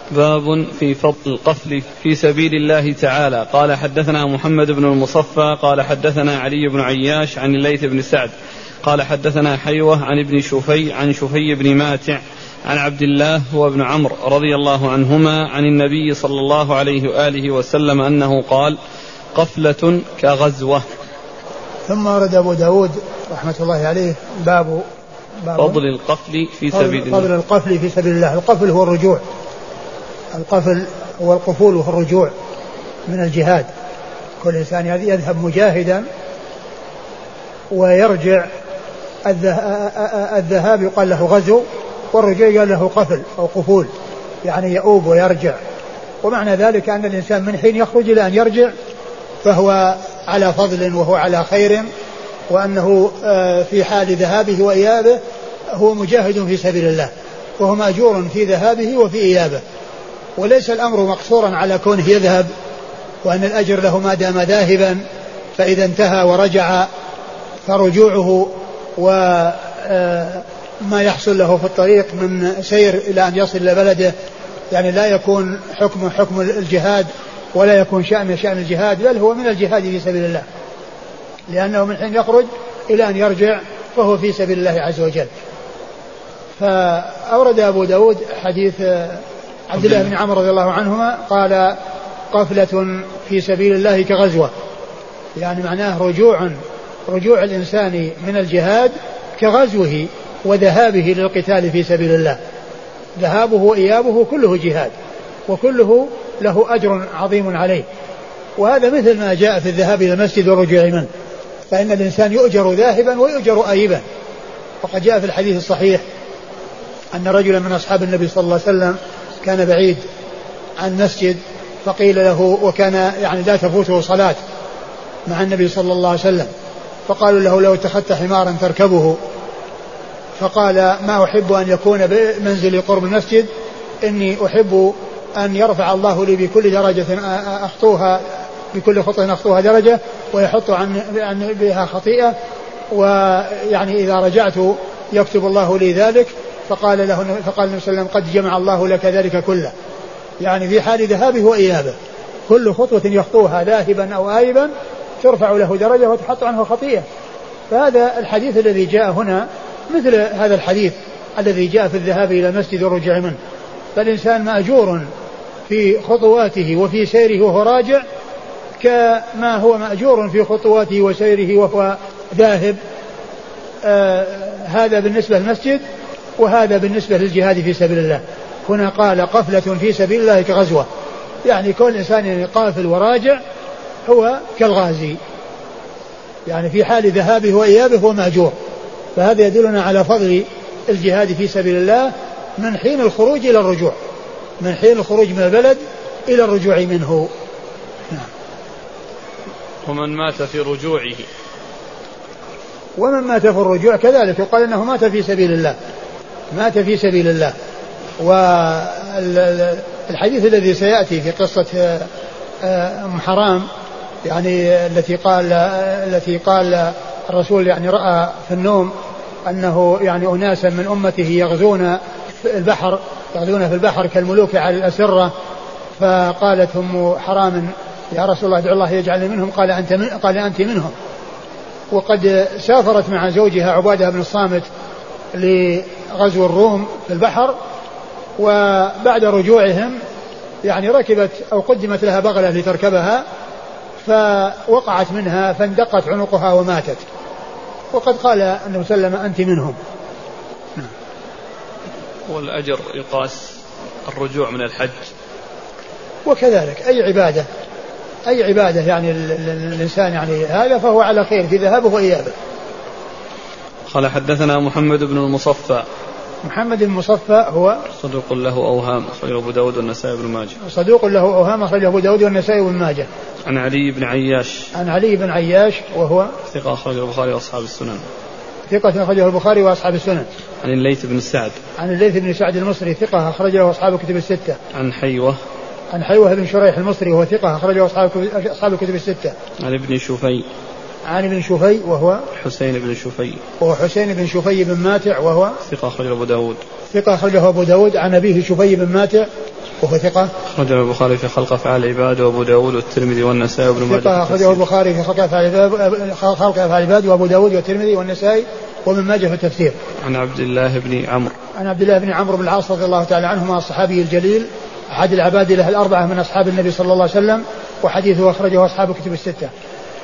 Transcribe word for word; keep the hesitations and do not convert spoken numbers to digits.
باب في فضل القفل في سبيل الله تعالى. قال حدثنا محمد بن المصفى قال حدثنا علي بن عياش عن الليث بن سعد قال حدثنا حيوة عن ابن شفي عن شفي بن ماتع عن عبد الله هو ابن عمرو رضي الله عنهما عن النبي صلى الله عليه وآله وسلم أنه قال: قفلة كغزوة. ثم ورد أبو داود رحمة الله عليه باب, باب فضل القفل في سبيل الله. فضل القفل في سبيل الله. القفل هو الرجوع، القفل هو القفول وهو الرجوع من الجهاد. كل إنسان يذهب مجاهدا ويرجع، الذهاب يقال له غزو والرجوع يقال له قفل أو قفول، يعني يؤوب ويرجع. ومعنى ذلك أن الإنسان من حين يخرج إلى أن يرجع فهو على فضل وهو على خير، وأنه في حال ذهابه وإيابه هو مجاهد في سبيل الله، وهو مأجور في ذهابه وفي إيابه. وليس الأمر مقصورا على كونه يذهب وأن الأجر له ما دام ذاهبا، فإذا انتهى ورجع فرجوعه وما يحصل له في الطريق من سير إلى أن يصل إلى بلده يعني لا يكون حكم حكم الجهاد ولا يكون شأن شأن الجهاد، بل هو من الجهاد في سبيل الله، لأنه من حين يخرج إلى أن يرجع فهو في سبيل الله عز وجل. فأورد أبو داود حديث عبد الله بن عمرو رضي الله عنهما قال: قفلة في سبيل الله كغزوة، يعني معناه رجوع رجوع الإنسان من الجهاد كغزوه وذهابه للقتال في سبيل الله. ذهابه وإيابه كله جهاد، وكله له أجر عظيم عليه. وهذا مثل ما جاء في الذهاب إلى المسجد والرجوع منه، فإن الإنسان يؤجر ذاهبا ويؤجر آيبا. وقد جاء في الحديث الصحيح أن رجلا من أصحاب النبي صلى الله عليه وسلم كان بعيد عن مسجد، فقيل له، وكان يعني لا تفوته صلاة مع النبي صلى الله عليه وسلم، فقالوا له: لو اتخذت حمارا تركبه. فقال: ما أحب أن يكون بمنزلي قرب المسجد، إني أحب أن يرفع الله لي بكل درجة أخطوها، بكل خطوة أخطوها درجة، ويحط عن بها خطيئة، ويعني إذا رجعت يكتب الله لي ذلك. فقال له فقال النبي صلى الله عليه وسلم: قد جمع الله لك ذلك كله، يعني في حال ذهابه وإيابه كل خطوة يخطوها ذاهبا أو آيبا ترفع له درجة وتحط عنه خطيئة. فهذا الحديث الذي جاء هنا مثل هذا الحديث الذي جاء في الذهاب إلى المسجد والرجوع منه. فالإنسان مأجور في خطواته وفي سيره وهو راجع كما هو مأجور في خطواته وسيره وهو ذاهب. آه هذا بالنسبة للمسجد، وهذا بالنسبة للجهاد في سبيل الله. هنا قال: قفلة في سبيل الله كغزوة، يعني كل إنسان قافل وراجع هو كالغازي، يعني في حال ذهابه وإيابه هو مأجور. فهذا يدلنا على فضل الجهاد في سبيل الله من حين الخروج إلى الرجوع، من حين الخروج من البلد إلى الرجوع منه. نعم. ومن مات في رجوعه، ومن مات في الرجوع كذلك يقال إنه مات في سبيل الله، مات في سبيل الله. والحديث الذي سيأتي في قصة أم حرام يعني التي قال التي قال الرسول يعني رأى في النوم أنه يعني أناسا من أمته يغزون في البحر يغزون في البحر كالملوك على الأسرة، فقالت أم حرام: يا رسول الله ادعو الله يجعلني منهم. قال: أنت من قال أنت منهم. وقد سافرت مع زوجها عبادة بن الصامت لغزو الروم في البحر، وبعد رجوعهم يعني ركبت أو قدمت لها بغلة لتركبها، فوقعت منها فاندقت عنقها وماتت. وقد قال النبي صلى الله عليه وسلم: أنت منهم. والأجر يقاس الرجوع من الحج، وكذلك أي عبادة أي عبادة يعني الإنسان يعني هذا فهو على خير في ذهابه وإيابه. قال: حدثنا محمد بن المصفى. محمد بن المصفى هو صدوق له أوهام، أخرجه أبو داود والنسائي بن ماجه. صدوق له أوهام، أخرجه أبو داود والنسائي بن ماجه. عن علي بن عياش. عن علي بن عياش وهو ثقة، أخرجه البخاري وأصحاب السنن. ثقة، أخرجه البخاري وأصحاب السنن. عن الليث بن سعد. عن الليث بن سعد المصري ثقة، أخرجه أصحاب الكتب الستة. عن حيوة. عن حيوة بن شريح المصري وهو ثقة، أخرجه أصحاب أصحاب الكتب الستة. عن ابن شفي. عن ابن شفي وهو حسين بن شفي. وهو حسين بن شفي بن ماتع وهو ثقة، أخرجه أبو داود. ثقة، أخرجه أبو داود. عن أبيه شفي بن ماتع وهو ثقة أخرجه البخاري في خلق أفعال العباد وأبو داود والترمذي والنسائي وابن ماجه. ثقة أخرجه البخاري في خلق أفعال العباد وأبو داود والترمذي والنسائي وابن ماجه في التفسير. عن عبد الله بن عمرو عن عبد الله بن عمرو بن العاص رضي الله تعالى عنهما الصحابي الجليل أحد العباد له الأربعة من أصحاب النبي صلى الله عليه وسلم، وحديثه أخرجه أصحاب كتب الستة.